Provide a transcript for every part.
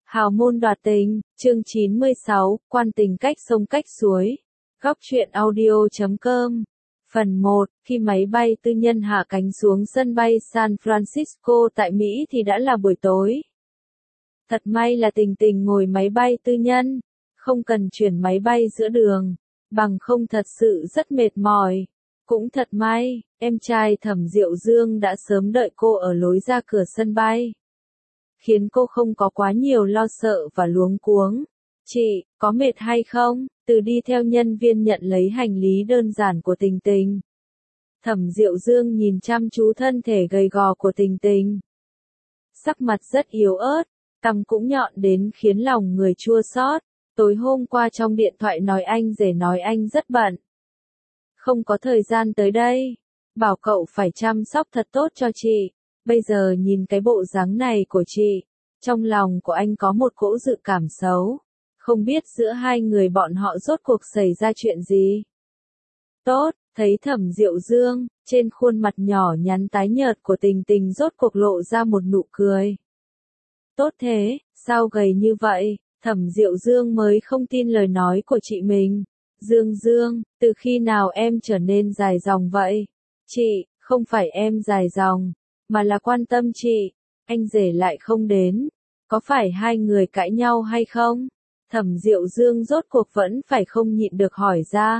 Hào môn đoạt tình, chương 96, quan tình cách sông cách suối. Góc truyện audio.com. Phần 1, khi máy bay tư nhân hạ cánh xuống sân bay San Francisco tại Mỹ thì đã là buổi tối. Thật may là Tình Tình ngồi máy bay tư nhân, không cần chuyển máy bay giữa đường, bằng không thật sự rất mệt mỏi. Cũng thật may, em trai Thẩm Diệu Dương đã sớm đợi cô ở lối ra cửa sân bay, khiến cô không có quá nhiều lo sợ và luống cuống. Chị, có mệt hay không? Từ đi theo nhân viên nhận lấy hành lý đơn giản của Tình Tình. Thẩm Diệu Dương nhìn chăm chú thân thể gầy gò của Tình Tình. Sắc mặt rất yếu ớt, cằm cũng nhọn đến khiến lòng người chua xót. Tối hôm qua trong điện thoại nói anh rể nói anh rất bận, không có thời gian tới đây, bảo cậu phải chăm sóc thật tốt cho chị. Bây giờ nhìn cái bộ dáng này của chị, trong lòng của anh có một cỗ dự cảm xấu, không biết giữa hai người bọn họ rốt cuộc xảy ra chuyện gì. Tốt, thấy Thẩm Diệu Dương, trên khuôn mặt nhỏ nhắn tái nhợt của Tình Tình rốt cuộc lộ ra một nụ cười. Tốt thế, sao gầy như vậy? Thẩm Diệu Dương mới không tin lời nói của chị mình. Dương, từ khi nào em trở nên dài dòng vậy? Chị, không phải em dài dòng, mà là quan tâm chị. Anh rể lại không đến, có phải hai người cãi nhau hay không? Thẩm Diệu Dương rốt cuộc vẫn phải không nhịn được hỏi ra.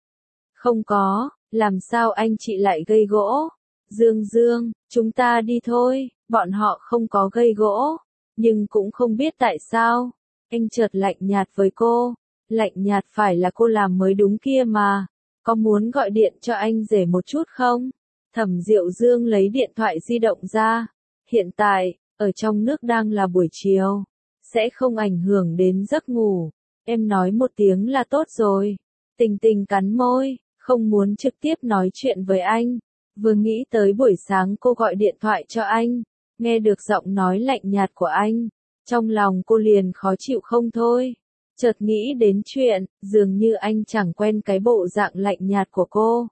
Không có, làm sao anh chị lại gây gỗ? Dương, chúng ta đi thôi. Bọn họ không có gây gỗ, nhưng cũng không biết tại sao. Anh chợt lạnh nhạt với cô. Lạnh nhạt phải là cô làm mới đúng kia mà. Có muốn gọi điện cho anh rể một chút không? Thẩm Diệu Dương lấy điện thoại di động ra. Hiện tại, ở trong nước đang là buổi chiều, sẽ không ảnh hưởng đến giấc ngủ. Em nói một tiếng là tốt rồi. Tình Tình cắn môi, không muốn trực tiếp nói chuyện với anh. Vừa nghĩ tới buổi sáng cô gọi điện thoại cho anh, nghe được giọng nói lạnh nhạt của anh, trong lòng cô liền khó chịu không thôi. Chợt nghĩ đến chuyện, dường như anh chẳng quen cái bộ dạng lạnh nhạt của cô.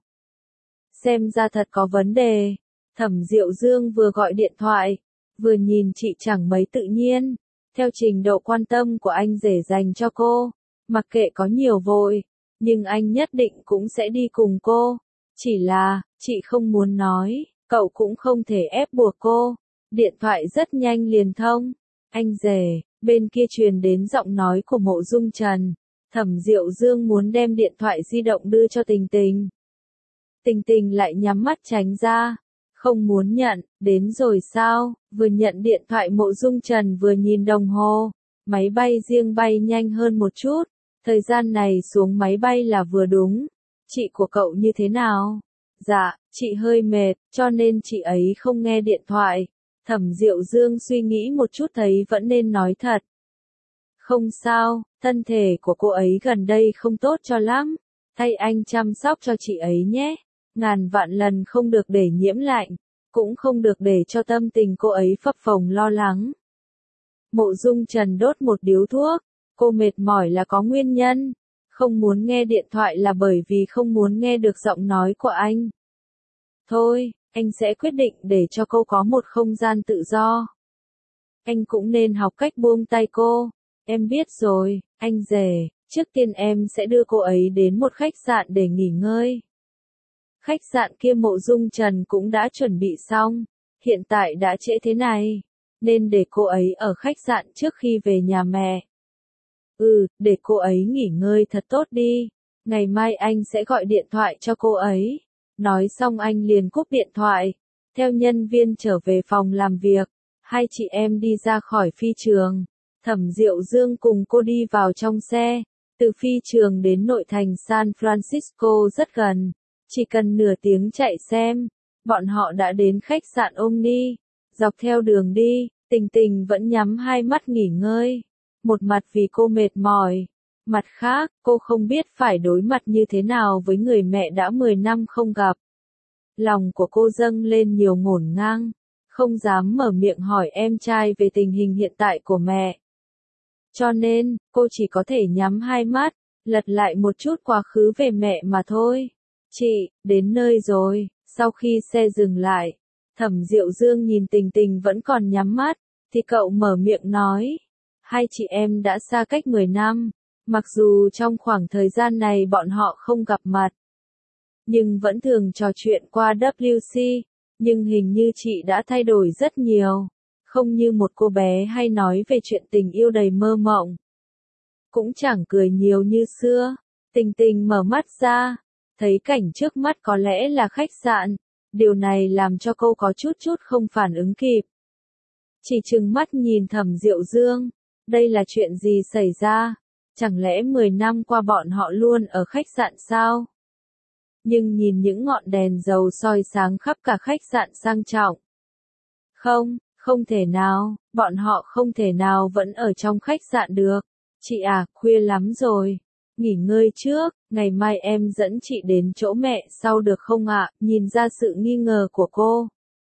Xem ra thật có vấn đề. Thẩm Diệu Dương vừa gọi điện thoại, vừa nhìn chị chẳng mấy tự nhiên. Theo trình độ quan tâm của anh rể dành cho cô, mặc kệ có nhiều vội, nhưng anh nhất định cũng sẽ đi cùng cô. Chỉ là, chị không muốn nói, cậu cũng không thể ép buộc cô. Điện thoại rất nhanh liền thông. Anh rể, bên kia truyền đến giọng nói của Mộ Dung Trần. Thẩm Diệu Dương muốn đem điện thoại di động đưa cho Tình Tình. Tình Tình lại nhắm mắt tránh ra, không muốn nhận. Đến rồi sao? Vừa nhận điện thoại Mộ Dung Trần vừa nhìn đồng hồ. Máy bay riêng bay nhanh hơn một chút, thời gian này xuống máy bay là vừa đúng. Chị của cậu như thế nào? Dạ, chị hơi mệt, cho nên chị ấy không nghe điện thoại. Thẩm Diệu Dương suy nghĩ một chút thấy vẫn nên nói thật. Không sao, thân thể của cô ấy gần đây không tốt cho lắm. Thay anh chăm sóc cho chị ấy nhé. Ngàn vạn lần không được để nhiễm lạnh, cũng không được để cho tâm tình cô ấy phập phồng lo lắng. Mộ Dung Trần đốt một điếu thuốc. Cô mệt mỏi là có nguyên nhân. Không muốn nghe điện thoại là bởi vì không muốn nghe được giọng nói của anh. Thôi, anh sẽ quyết định để cho cô có một không gian tự do. Anh cũng nên học cách buông tay cô. Em biết rồi, anh rể, trước tiên em sẽ đưa cô ấy đến một khách sạn để nghỉ ngơi. Khách sạn kia Mộ Dung Trần cũng đã chuẩn bị xong. Hiện tại đã trễ thế này, nên để cô ấy ở khách sạn trước khi về nhà mẹ. Để cô ấy nghỉ ngơi thật tốt đi. Ngày mai anh sẽ gọi điện thoại cho cô ấy. Nói xong anh liền cúp điện thoại. Theo nhân viên trở về phòng làm việc, hai chị em đi ra khỏi phi trường. Thẩm Diệu Dương cùng cô đi vào trong xe. Từ phi trường đến nội thành San Francisco rất gần. Chỉ cần nửa tiếng chạy xem, bọn họ đã đến khách sạn Omni. Dọc theo đường đi, Tình Tình vẫn nhắm hai mắt nghỉ ngơi. Một mặt vì cô mệt mỏi, mặt khác, cô không biết phải đối mặt như thế nào với người mẹ đã 10 năm không gặp. Lòng của cô dâng lên nhiều ngổn ngang, không dám mở miệng hỏi em trai về tình hình hiện tại của mẹ. Cho nên, cô chỉ có thể nhắm hai mắt, lật lại một chút quá khứ về mẹ mà thôi. Chị, đến nơi rồi. Sau khi xe dừng lại, Thẩm Diệu Dương nhìn Tình Tình vẫn còn nhắm mắt, thì cậu mở miệng nói. Hai chị em đã xa cách 10 năm, mặc dù trong khoảng thời gian này bọn họ không gặp mặt, nhưng vẫn thường trò chuyện qua WC, nhưng hình như chị đã thay đổi rất nhiều, không như một cô bé hay nói về chuyện tình yêu đầy mơ mộng. Cũng chẳng cười nhiều như xưa. Tình Tình mở mắt ra, thấy cảnh trước mắt có lẽ là khách sạn, điều này làm cho cô có chút chút không phản ứng kịp. Chỉ trừng mắt nhìn Thẩm Diệu Dương, đây là chuyện gì xảy ra? Chẳng lẽ 10 năm qua bọn họ luôn ở khách sạn sao? Nhưng nhìn những ngọn đèn dầu soi sáng khắp cả khách sạn sang trọng. Không, không thể nào, bọn họ không thể nào vẫn ở trong khách sạn được. Chị à, khuya lắm rồi. Nghỉ ngơi trước, ngày mai em dẫn chị đến chỗ mẹ sau được không ạ? Nhìn ra sự nghi ngờ của cô.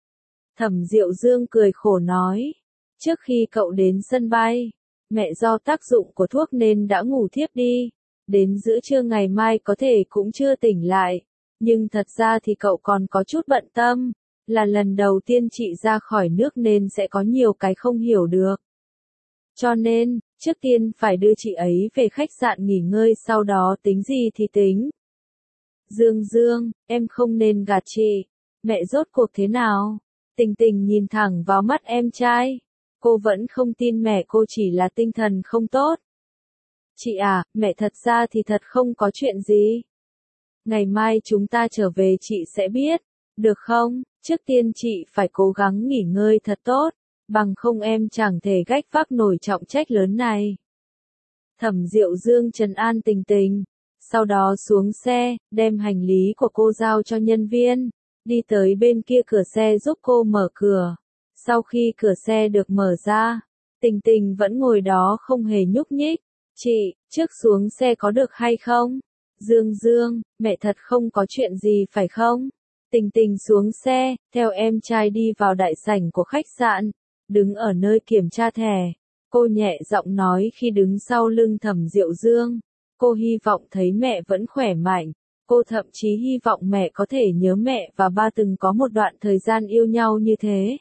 Thẩm Diệu Dương cười khổ nói. Trước khi cậu đến sân bay, mẹ do tác dụng của thuốc nên đã ngủ thiếp đi. Đến giữa trưa ngày mai có thể cũng chưa tỉnh lại. Nhưng thật ra thì cậu còn có chút bận tâm. Là lần đầu tiên chị ra khỏi nước nên sẽ có nhiều cái không hiểu được. Cho nên, trước tiên phải đưa chị ấy về khách sạn nghỉ ngơi sau đó tính gì thì tính. Dương Dương, em không nên gạt chị. Mẹ rốt cuộc thế nào? Tình Tình nhìn thẳng vào mắt em trai. Cô vẫn không tin mẹ cô chỉ là tinh thần không tốt. Chị à, mẹ thật ra thì thật không có chuyện gì. Ngày mai chúng ta trở về chị sẽ biết. Được không? Trước tiên chị phải cố gắng nghỉ ngơi thật tốt. Bằng không em chẳng thể gánh vác nổi trọng trách lớn này. Thẩm Diệu Dương trấn an Tình Tình. Sau đó xuống xe, đem hành lý của cô giao cho nhân viên. Đi tới bên kia cửa xe giúp cô mở cửa. Sau khi cửa xe được mở ra, Tình Tình vẫn ngồi đó không hề nhúc nhích. Chị, trước xuống xe có được hay không? Dương Dương, mẹ thật không có chuyện gì phải không? Tình Tình xuống xe, theo em trai đi vào đại sảnh của khách sạn, đứng ở nơi kiểm tra thẻ. Cô nhẹ giọng nói khi đứng sau lưng Thẩm Diệu Dương. Cô hy vọng thấy mẹ vẫn khỏe mạnh. Cô thậm chí hy vọng mẹ có thể nhớ mẹ và ba từng có một đoạn thời gian yêu nhau như thế.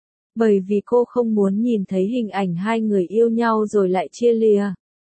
Bởi vì cô không muốn nhìn thấy hình ảnh hai người yêu nhau rồi lại chia lìa.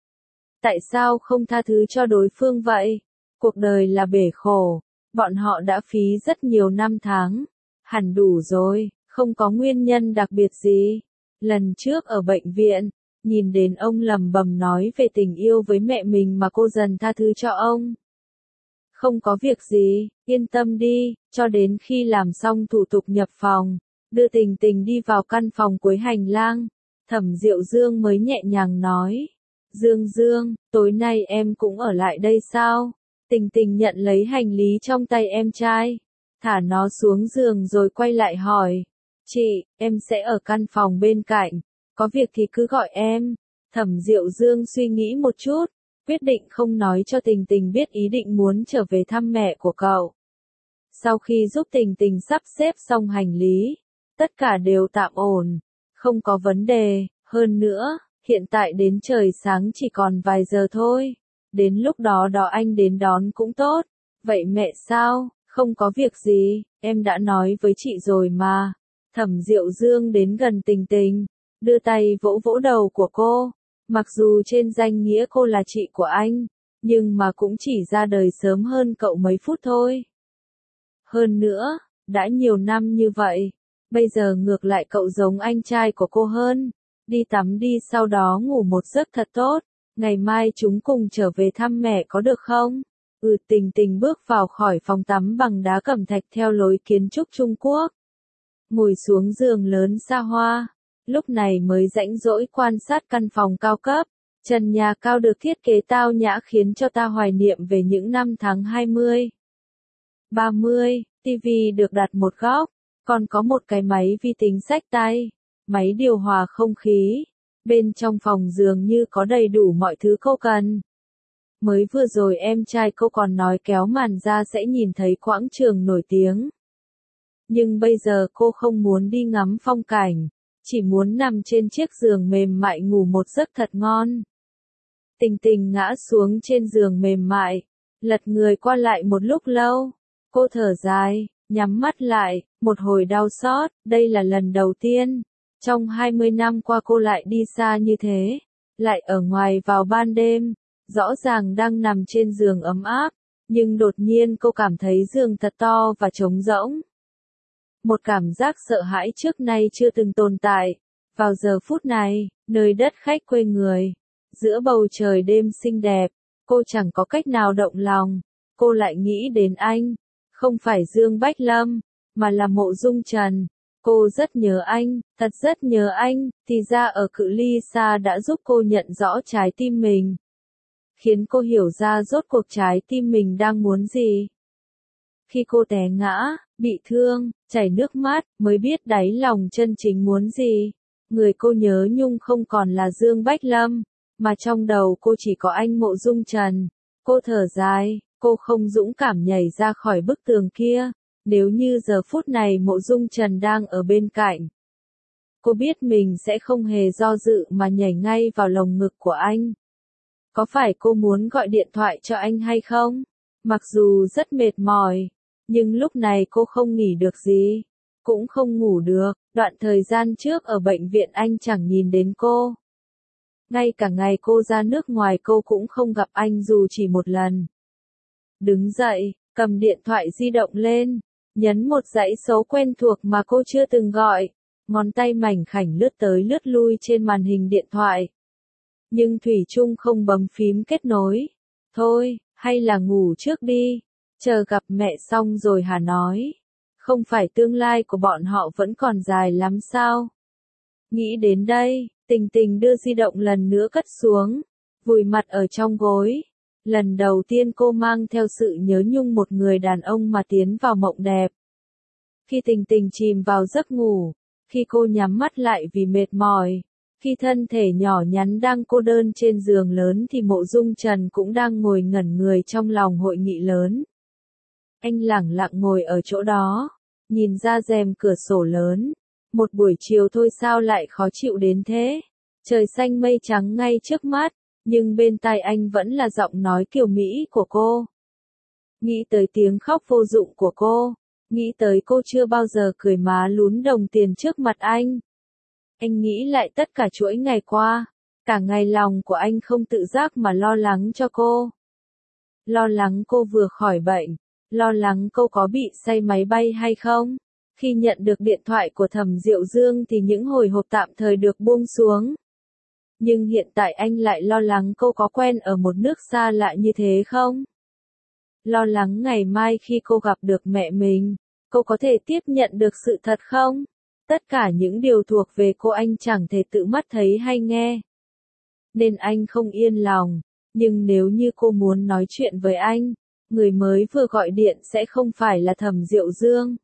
Tại sao không tha thứ cho đối phương vậy? Cuộc đời là bể khổ. Bọn họ đã phí rất nhiều năm tháng. Hẳn đủ rồi, không có nguyên nhân đặc biệt gì. Lần trước ở bệnh viện, nhìn đến ông lầm bầm nói về tình yêu với mẹ mình mà cô dần tha thứ cho ông. Không có việc gì, yên tâm đi, cho đến khi làm xong thủ tục nhập phòng, đưa Tình Tình đi vào căn phòng cuối hành lang, Thẩm Diệu Dương mới nhẹ nhàng nói. Dương Dương, tối nay em cũng ở lại đây sao? Tình Tình nhận lấy hành lý trong tay em trai, thả nó xuống giường rồi quay lại hỏi. Chị, em sẽ ở căn phòng bên cạnh, có việc thì cứ gọi em. Thẩm Diệu Dương suy nghĩ một chút, quyết định không nói cho Tình Tình biết ý định muốn trở về thăm mẹ của cậu. Sau khi giúp Tình Tình sắp xếp xong hành lý, tất cả đều tạm ổn, không có vấn đề, hơn nữa, hiện tại đến trời sáng chỉ còn vài giờ thôi. Đến lúc đó anh đến đón cũng tốt. Vậy mẹ sao? Không có việc gì, em đã nói với chị rồi mà. Thẩm Diệu Dương đến gần Tình Tình, đưa tay vỗ vỗ đầu của cô. Mặc dù trên danh nghĩa cô là chị của anh, nhưng mà cũng chỉ ra đời sớm hơn cậu mấy phút thôi. Hơn nữa, đã nhiều năm như vậy, bây giờ ngược lại cậu giống anh trai của cô hơn. Đi tắm đi sau đó ngủ một giấc thật tốt. Ngày mai chúng cùng trở về thăm mẹ có được không? Tình Tình bước vào khỏi phòng tắm bằng đá cẩm thạch theo lối kiến trúc Trung Quốc. Ngồi xuống giường lớn xa hoa. Lúc này mới rãnh rỗi quan sát căn phòng cao cấp. Trần nhà cao được thiết kế tao nhã khiến cho ta hoài niệm về những năm tháng 20. 30, tivi được đặt một góc. Còn có một cái máy vi tính xách tay. Máy điều hòa không khí. Bên trong phòng dường như có đầy đủ mọi thứ cô cần. Mới vừa rồi em trai cô còn nói kéo màn ra sẽ nhìn thấy quảng trường nổi tiếng. Nhưng bây giờ cô không muốn đi ngắm phong cảnh, chỉ muốn nằm trên chiếc giường mềm mại ngủ một giấc thật ngon. Tình Tình ngã xuống trên giường mềm mại, lật người qua lại một lúc lâu. Cô thở dài, nhắm mắt lại, một hồi đau xót, đây là lần đầu tiên. Trong 20 năm qua cô lại đi xa như thế. lại ở ngoài vào ban đêm, rõ ràng đang nằm trên giường ấm áp, nhưng đột nhiên cô cảm thấy giường thật to và trống rỗng. Một cảm giác sợ hãi trước nay chưa từng tồn tại. Vào giờ phút này, nơi đất khách quê người, giữa bầu trời đêm xinh đẹp, cô chẳng có cách nào động lòng. Cô lại nghĩ đến anh, không phải Dương Bách Lâm, mà là Mộ Dung Trần. Cô rất nhớ anh, thật rất nhớ anh, thì ra ở cự ly xa đã giúp cô nhận rõ trái tim mình. Khiến cô hiểu ra rốt cuộc trái tim mình đang muốn gì. Khi cô té ngã, bị thương, chảy nước mắt, mới biết đáy lòng chân chính muốn gì. Người cô nhớ nhung không còn là Dương Bách Lâm, mà trong đầu cô chỉ có anh Mộ Dung Trần. Cô thở dài, cô không dũng cảm nhảy ra khỏi bức tường kia. Nếu như giờ phút này Mộ Dung Trần đang ở bên cạnh, cô biết mình sẽ không hề do dự mà nhảy ngay vào lồng ngực của anh. Có phải cô muốn gọi điện thoại cho anh hay không? Mặc dù rất mệt mỏi, nhưng lúc này cô không nghỉ được gì, cũng không ngủ được. Đoạn thời gian trước ở bệnh viện anh chẳng nhìn đến cô. Ngay cả ngày cô ra nước ngoài cô cũng không gặp anh dù chỉ một lần. Đứng dậy, cầm điện thoại di động lên, nhấn một dãy số quen thuộc mà cô chưa từng gọi. Ngón tay mảnh khảnh lướt tới lướt lui trên màn hình điện thoại. Nhưng thủy chung không bấm phím kết nối. Thôi, hay là ngủ trước đi, chờ gặp mẹ xong rồi hả nói. Không phải tương lai của bọn họ vẫn còn dài lắm sao? Nghĩ đến đây, Tình Tình đưa di động lần nữa cất xuống, vùi mặt ở trong gối. Lần đầu tiên cô mang theo sự nhớ nhung một người đàn ông mà tiến vào mộng đẹp. Khi Tình Tình chìm vào giấc ngủ, khi cô nhắm mắt lại vì mệt mỏi, khi thân thể nhỏ nhắn đang cô đơn trên giường lớn thì Mộ Dung Trần cũng đang ngồi ngẩn người trong lòng hội nghị lớn. Anh lẳng lặng ngồi ở chỗ đó, nhìn ra rèm cửa sổ lớn. Một buổi chiều thôi sao lại khó chịu đến thế? Trời xanh mây trắng ngay trước mắt, nhưng bên tai anh vẫn là giọng nói kiều mỹ của cô. Nghĩ tới tiếng khóc vô dụng của cô, nghĩ tới cô chưa bao giờ cười má lún đồng tiền trước mặt anh. Anh nghĩ lại tất cả chuỗi ngày qua, cả ngày lòng của anh không tự giác mà lo lắng cho cô. Lo lắng cô vừa khỏi bệnh, lo lắng cô có bị say máy bay hay không. Khi nhận được điện thoại của Thẩm Diệu Dương thì những hồi hộp tạm thời được buông xuống. Nhưng hiện tại anh lại lo lắng cô có quen ở một nước xa lạ như thế không? Lo lắng ngày mai khi cô gặp được mẹ mình, cô có thể tiếp nhận được sự thật không? Tất cả những điều thuộc về cô anh chẳng thể tự mắt thấy hay nghe. Nên anh không yên lòng, nhưng nếu như cô muốn nói chuyện với anh, người mới vừa gọi điện sẽ không phải là Thẩm Diệu Dương.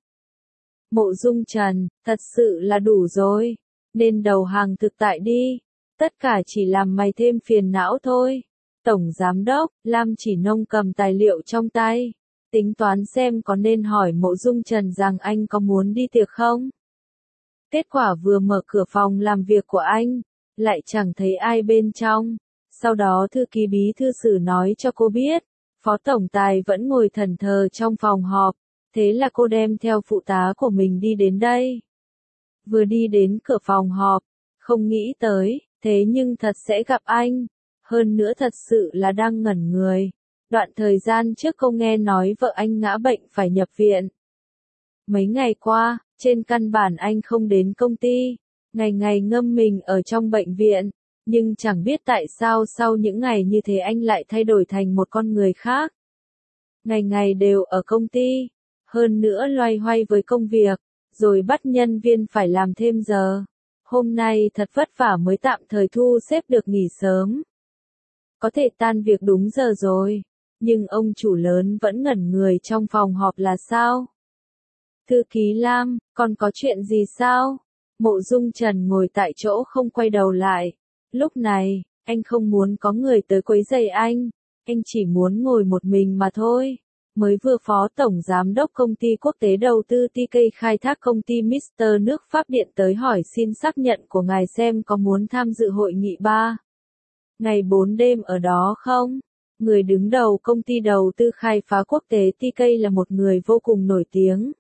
Mộ Dung Trần, thật sự là đủ rồi, nên đầu hàng thực tại đi, tất cả chỉ làm mày thêm phiền não thôi. Tổng Giám đốc, Lam Chỉ Nông cầm tài liệu trong tay, tính toán xem có nên hỏi Mộ Dung Trần rằng anh có muốn đi tiệc không. Kết quả vừa mở cửa phòng làm việc của anh, lại chẳng thấy ai bên trong. Sau đó thư ký bí thư sử nói cho cô biết, Phó Tổng Tài vẫn ngồi thẫn thờ trong phòng họp. Thế là cô đem theo phụ tá của mình đi đến đây. Vừa đi đến cửa phòng họp, không nghĩ tới, thế nhưng thật sẽ gặp anh. Hơn nữa thật sự là đang ngẩn người. Đoạn thời gian trước cô nghe nói vợ anh ngã bệnh phải nhập viện. Mấy ngày qua, trên căn bản anh không đến công ty, ngày ngày ngâm mình ở trong bệnh viện. Nhưng chẳng biết tại sao sau những ngày như thế anh lại thay đổi thành một con người khác. Ngày ngày đều ở công ty. Hơn nữa loay hoay với công việc, rồi bắt nhân viên phải làm thêm giờ. Hôm nay thật vất vả mới tạm thời thu xếp được nghỉ sớm. Có thể tan việc đúng giờ rồi, nhưng ông chủ lớn vẫn ngẩn người trong phòng họp là sao? Thư ký Lam, còn có chuyện gì sao? Mộ Dung Trần ngồi tại chỗ không quay đầu lại. Lúc này, anh không muốn có người tới quấy rầy anh chỉ muốn ngồi một mình mà thôi. Mới vừa Phó Tổng Giám đốc Công ty Quốc tế Đầu tư TK khai thác công ty Mr. Nước Pháp điện tới hỏi xin xác nhận của ngài xem có muốn tham dự hội nghị 3 ngày 4 đêm ở đó không? Người đứng đầu công ty đầu tư khai phá quốc tế TK là một người vô cùng nổi tiếng.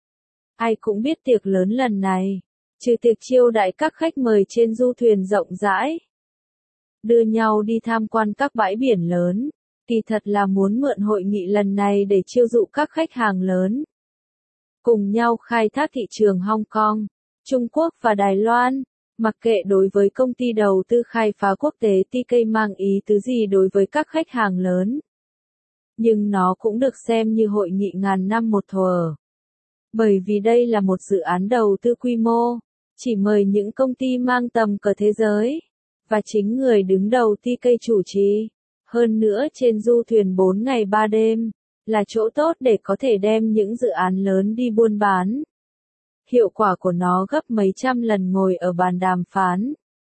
Ai cũng biết tiệc lớn lần này, trừ tiệc chiêu đãi các khách mời trên du thuyền rộng rãi. đưa nhau đi tham quan các bãi biển lớn. Kỳ thật là muốn mượn hội nghị lần này để chiêu dụ các khách hàng lớn. Cùng nhau khai thác thị trường Hong Kong, Trung Quốc và Đài Loan. Mặc kệ đối với công ty đầu tư khai phá quốc tế TK mang ý tứ gì đối với các khách hàng lớn. Nhưng nó cũng được xem như hội nghị ngàn năm một thuở. Bởi vì đây là một dự án đầu tư quy mô, chỉ mời những công ty mang tầm cỡ thế giới, và chính người đứng đầu TK chủ trì. Hơn nữa trên du thuyền 4 ngày 3 đêm, là chỗ tốt để có thể đem những dự án lớn đi buôn bán. Hiệu quả của nó gấp mấy trăm lần ngồi ở bàn đàm phán.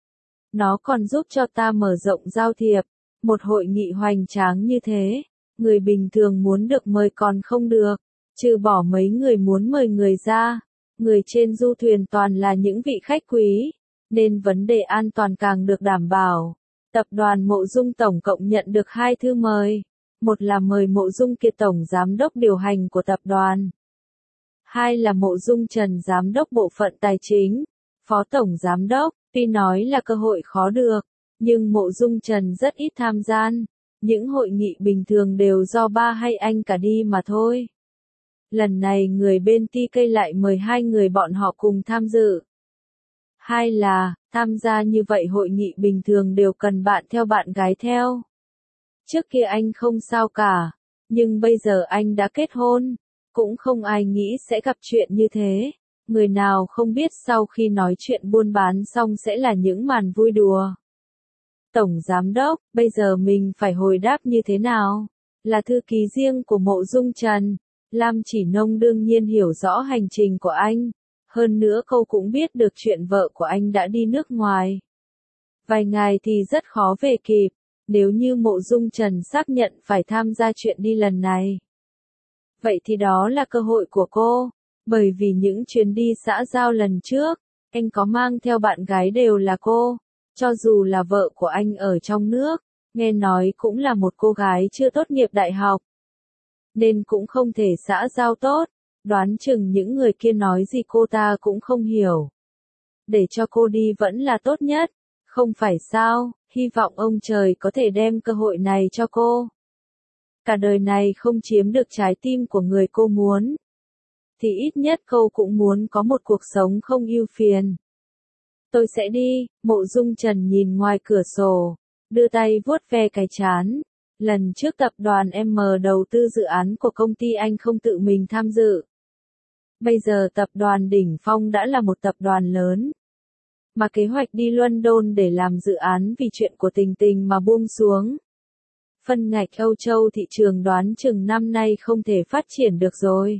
Nó còn giúp cho ta mở rộng giao thiệp. Một hội nghị hoành tráng như thế, người bình thường muốn được mời còn không được, trừ bỏ mấy người muốn mời người ra. Người trên du thuyền toàn là những vị khách quý, nên vấn đề an toàn càng được đảm bảo. Tập đoàn Mộ Dung tổng cộng nhận được 2 thư mời. Một là mời Mộ Dung Kiệt tổng giám đốc điều hành của tập đoàn. 2 là Mộ Dung Trần giám đốc bộ phận tài chính, phó tổng giám đốc. Tuy nói là cơ hội khó được, nhưng Mộ Dung Trần rất ít tham gia. Những hội nghị bình thường đều do ba hay anh cả đi mà thôi. Lần này người bên TK lại mời 2 người bọn họ cùng tham dự. 2 là, tham gia như vậy hội nghị bình thường đều cần bạn theo bạn gái theo. Trước kia anh không sao cả, nhưng bây giờ anh đã kết hôn, cũng không ai nghĩ sẽ gặp chuyện như thế. Người nào không biết sau khi nói chuyện buôn bán xong sẽ là những màn vui đùa. Tổng giám đốc, bây giờ mình phải hồi đáp như thế nào? Là thư ký riêng của Mộ Dung Trần, Lam Chỉ Nông đương nhiên hiểu rõ hành trình của anh. Hơn nữa cô cũng biết được chuyện vợ của anh đã đi nước ngoài. Vài ngày thì rất khó về kịp, nếu như Mộ Dung Trần xác nhận phải tham gia chuyện đi lần này. Vậy thì đó là cơ hội của cô, bởi vì những chuyến đi xã giao lần trước, anh có mang theo bạn gái đều là cô, cho dù là vợ của anh ở trong nước, nghe nói cũng là một cô gái chưa tốt nghiệp đại học. Nên cũng không thể xã giao tốt. Đoán chừng những người kia nói gì cô ta cũng không hiểu. Để cho cô đi vẫn là tốt nhất, không phải sao, hy vọng ông trời có thể đem cơ hội này cho cô. Cả đời này không chiếm được trái tim của người cô muốn, thì ít nhất cô cũng muốn có một cuộc sống không ưu phiền. Tôi sẽ đi, Mộ Dung Trần nhìn ngoài cửa sổ, đưa tay vuốt ve cái trán. Lần trước tập đoàn M đầu tư dự án của công ty anh không tự mình tham dự. Bây giờ tập đoàn Đỉnh Phong đã là một tập đoàn lớn. Mà kế hoạch đi London để làm dự án vì chuyện của Tình Tình mà buông xuống. Phân ngạch Âu Châu thị trường đoán chừng năm nay không thể phát triển được rồi.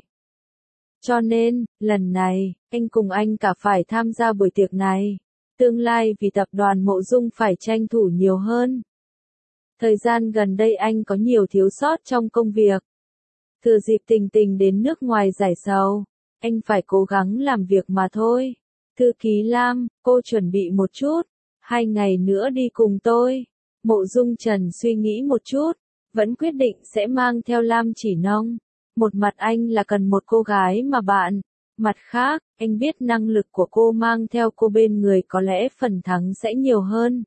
Cho nên, lần này, anh cùng anh cả phải tham gia buổi tiệc này. Tương lai vì tập đoàn Mộ Dung phải tranh thủ nhiều hơn. Thời gian gần đây anh có nhiều thiếu sót trong công việc. Thừa dịp Tình Tình đến nước ngoài giải sầu, anh phải cố gắng làm việc mà thôi. Thư ký Lam, cô chuẩn bị một chút, 2 ngày nữa đi cùng tôi. Mộ Dung Trần suy nghĩ một chút, vẫn quyết định sẽ mang theo Lam Chỉ Nông. Một mặt anh là cần một cô gái mà bạn, mặt khác, anh biết năng lực của cô mang theo cô bên người có lẽ phần thắng sẽ nhiều hơn.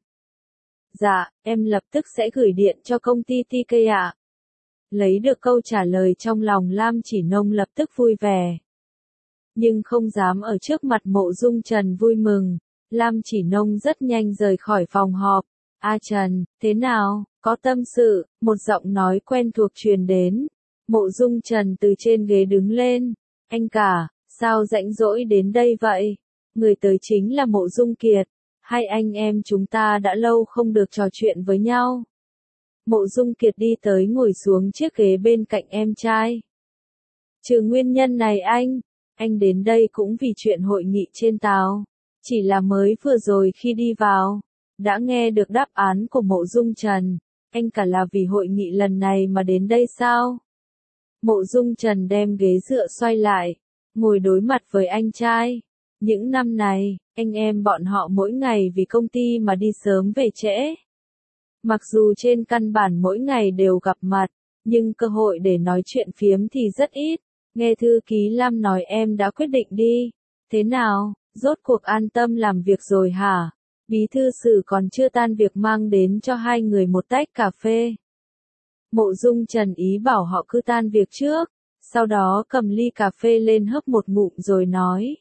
Dạ, em lập tức sẽ gửi điện cho công ty TK ạ. Lấy được câu trả lời trong lòng Lam Chỉ Nông lập tức vui vẻ. Nhưng không dám ở trước mặt Mộ Dung Trần vui mừng, Lam Chỉ Nông rất nhanh rời khỏi phòng họp. A Trần, thế nào, có tâm sự, một giọng nói quen thuộc truyền đến. Mộ Dung Trần từ trên ghế đứng lên. Anh cả, sao rảnh rỗi đến đây vậy? Người tới chính là Mộ Dung Kiệt. Hai anh em chúng ta đã lâu không được trò chuyện với nhau. Mộ Dung Kiệt đi tới ngồi xuống chiếc ghế bên cạnh em trai. Trừ nguyên nhân này anh đến đây cũng vì chuyện hội nghị trên tàu. Chỉ là mới vừa rồi khi đi vào, đã nghe được đáp án của Mộ Dung Trần. Anh cả là vì hội nghị lần này mà đến đây sao? Mộ Dung Trần đem ghế dựa xoay lại, ngồi đối mặt với anh trai. Những năm này, anh em bọn họ mỗi ngày vì công ty mà đi sớm về trễ. Mặc dù trên căn bản mỗi ngày đều gặp mặt, nhưng cơ hội để nói chuyện phiếm thì rất ít. Nghe thư ký Lam nói em đã quyết định đi. Thế nào, rốt cuộc an tâm làm việc rồi hả? Bí thư sử còn chưa tan việc mang đến cho hai người một tách cà phê. Mộ Dung Trần ý bảo họ cứ tan việc trước, sau đó cầm ly cà phê lên hớp một ngụm rồi nói.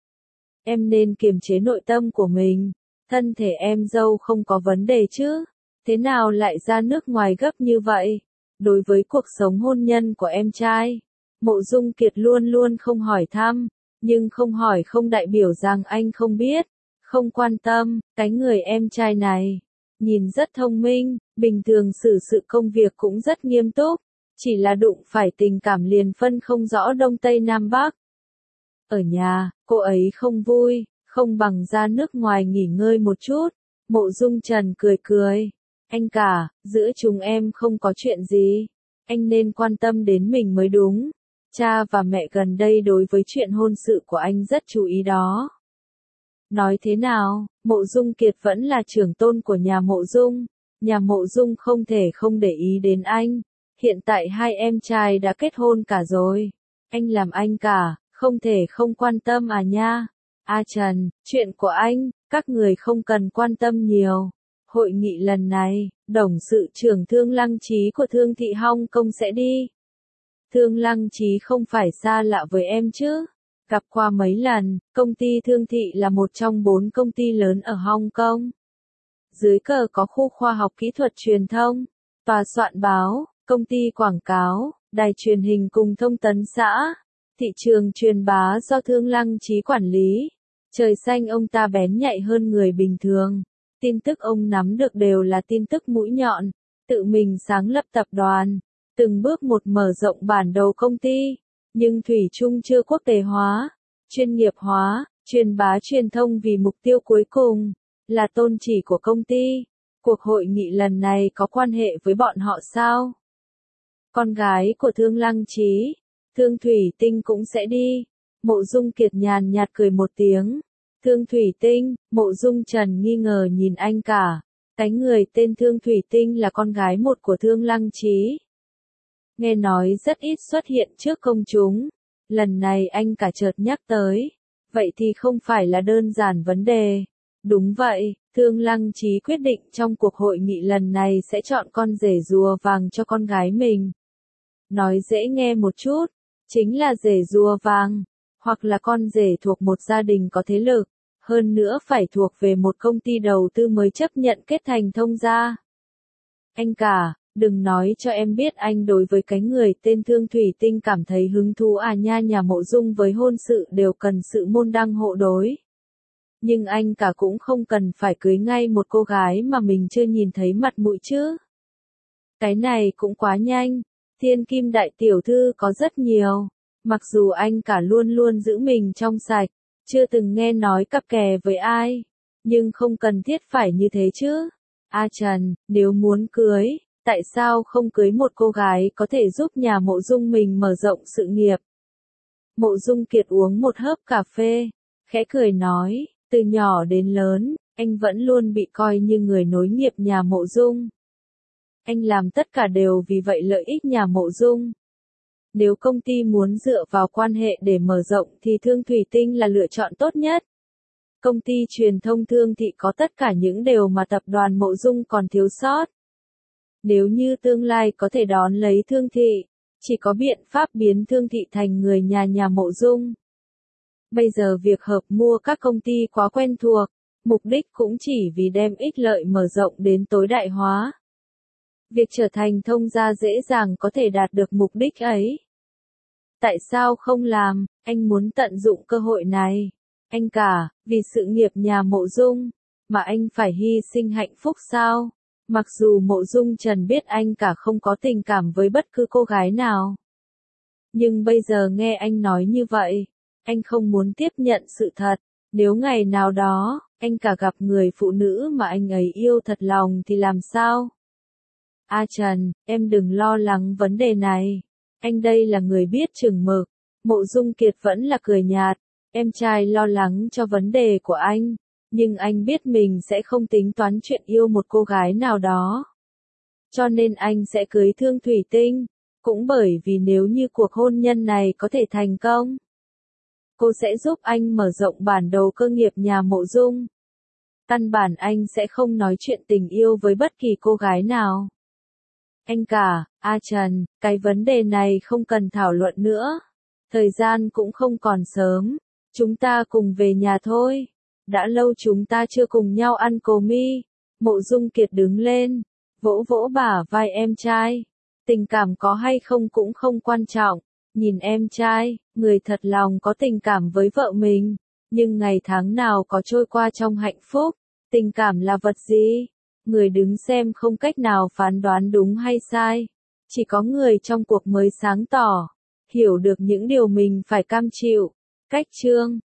Em nên kiềm chế nội tâm của mình, thân thể em dâu không có vấn đề chứ, thế nào lại ra nước ngoài gấp như vậy? Đối với cuộc sống hôn nhân của em trai, Mộ Dung Kiệt luôn luôn không hỏi thăm, nhưng không hỏi không đại biểu rằng anh không biết, không quan tâm. Cái người em trai này, nhìn rất thông minh, bình thường xử sự công việc cũng rất nghiêm túc, chỉ là đụng phải tình cảm liền phân không rõ Đông Tây Nam Bắc. Ở nhà, cô ấy không vui, không bằng ra nước ngoài nghỉ ngơi một chút. Mộ Dung Trần cười cười. Anh cả, giữa chúng em không có chuyện gì. Anh nên quan tâm đến mình mới đúng. Cha và mẹ gần đây đối với chuyện hôn sự của anh rất chú ý đó. Nói thế nào, Mộ Dung Kiệt vẫn là trưởng tôn của nhà Mộ Dung. Nhà Mộ Dung không thể không để ý đến anh. Hiện tại hai em trai đã kết hôn cả rồi. Anh làm anh cả, không thể không quan tâm à nha. A Trần, chuyện của anh, các người không cần quan tâm nhiều. Hội nghị lần này,董sự trưởng Thương Lăng Chí của Thương thị Hong Kong sẽ đi. Thương Lăng Chí không phải xa lạ với em chứ. Gặp qua mấy lần, công ty Thương thị là một trong 4 công ty lớn ở Hong Kong. Dưới cờ có khu khoa học kỹ thuật truyền thông, tòa soạn báo, công ty quảng cáo, đài truyền hình cùng thông tấn xã. Thị trường truyền bá do Thương Lăng Chí quản lý. Trời xanh ông ta bén nhạy hơn người bình thường. Tin tức ông nắm được đều là tin tức mũi nhọn. Tự mình sáng lập tập đoàn. Từng bước một mở rộng bản đồ công ty. Nhưng thủy chung chưa quốc tế hóa, chuyên nghiệp hóa, truyền bá truyền thông vì mục tiêu cuối cùng là tôn chỉ của công ty. Cuộc hội nghị lần này có quan hệ với bọn họ sao? Con gái của Thương Lăng Chí, Thương Thủy Tinh cũng sẽ đi. Mộ Dung Kiệt nhàn nhạt cười một tiếng. Thương Thủy Tinh, Mộ Dung Trần nghi ngờ nhìn anh cả. Cái người tên Thương Thủy Tinh là con gái một của Thương Lăng Chí. Nghe nói rất ít xuất hiện trước công chúng. Lần này anh cả chợt nhắc tới. Vậy thì không phải là đơn giản vấn đề. Đúng vậy, Thương Lăng Chí quyết định trong cuộc hội nghị lần này sẽ chọn con rể rùa vàng cho con gái mình. Nói dễ nghe một chút, chính là rể rùa vàng, hoặc là con rể thuộc một gia đình có thế lực, hơn nữa phải thuộc về một công ty đầu tư mới chấp nhận kết thành thông gia. Anh cả, đừng nói cho em biết anh đối với cái người tên Thương Thủy Tinh cảm thấy hứng thú à nha, nhà Mộ Dung với hôn sự đều cần sự môn đăng hộ đối. Nhưng anh cả cũng không cần phải cưới ngay một cô gái mà mình chưa nhìn thấy mặt mũi chứ. Cái này cũng quá nhanh. Thiên kim đại tiểu thư có rất nhiều. Mặc dù anh cả luôn luôn giữ mình trong sạch, chưa từng nghe nói cặp kè với ai. Nhưng không cần thiết phải như thế chứ. A Trần, nếu muốn cưới, tại sao không cưới một cô gái có thể giúp nhà Mộ Dung mình mở rộng sự nghiệp? Mộ Dung Kiệt uống một hớp cà phê, khẽ cười nói, từ nhỏ đến lớn, anh vẫn luôn bị coi như người nối nghiệp nhà Mộ Dung. Anh làm tất cả đều vì vậy lợi ích nhà Mộ Dung. Nếu công ty muốn dựa vào quan hệ để mở rộng thì Thương Thủy Tinh là lựa chọn tốt nhất. Công ty truyền thông Thương thị có tất cả những điều mà tập đoàn Mộ Dung còn thiếu sót. Nếu như tương lai có thể đón lấy Thương thị, chỉ có biện pháp biến Thương thị thành người nhà Mộ Dung. Bây giờ việc hợp mua các công ty quá quen thuộc, mục đích cũng chỉ vì đem ích lợi mở rộng đến tối đại hóa. Việc trở thành thông gia dễ dàng có thể đạt được mục đích ấy. Tại sao không làm, anh muốn tận dụng cơ hội này. Anh cả, vì sự nghiệp nhà Mộ Dung, mà anh phải hy sinh hạnh phúc sao? Mặc dù Mộ Dung Trần biết anh cả không có tình cảm với bất cứ cô gái nào. Nhưng bây giờ nghe anh nói như vậy, anh không muốn tiếp nhận sự thật. Nếu ngày nào đó, anh cả gặp người phụ nữ mà anh ấy yêu thật lòng thì làm sao? A Trần, em đừng lo lắng vấn đề này. Anh đây là người biết chừng mực. Mộ Dung Kiệt vẫn là cười nhạt. Em trai lo lắng cho vấn đề của anh. Nhưng anh biết mình sẽ không tính toán chuyện yêu một cô gái nào đó. Cho nên anh sẽ cưới Thương Thủy Tinh. Cũng bởi vì nếu như cuộc hôn nhân này có thể thành công, cô sẽ giúp anh mở rộng bản đồ cơ nghiệp nhà Mộ Dung. Căn bản anh sẽ không nói chuyện tình yêu với bất kỳ cô gái nào. Anh cả, A Trần, cái vấn đề này không cần thảo luận nữa. Thời gian cũng không còn sớm. Chúng ta cùng về nhà thôi. Đã lâu chúng ta chưa cùng nhau ăn cồ mi. Mộ Dung Kiệt đứng lên, vỗ vỗ bả vai em trai. Tình cảm có hay không cũng không quan trọng. Nhìn em trai, người thật lòng có tình cảm với vợ mình. Nhưng ngày tháng nào có trôi qua trong hạnh phúc. Tình cảm là vật gì? Người đứng xem không cách nào phán đoán đúng hay sai. Chỉ có người trong cuộc mới sáng tỏ. Hiểu được những điều mình phải cam chịu. Cách chương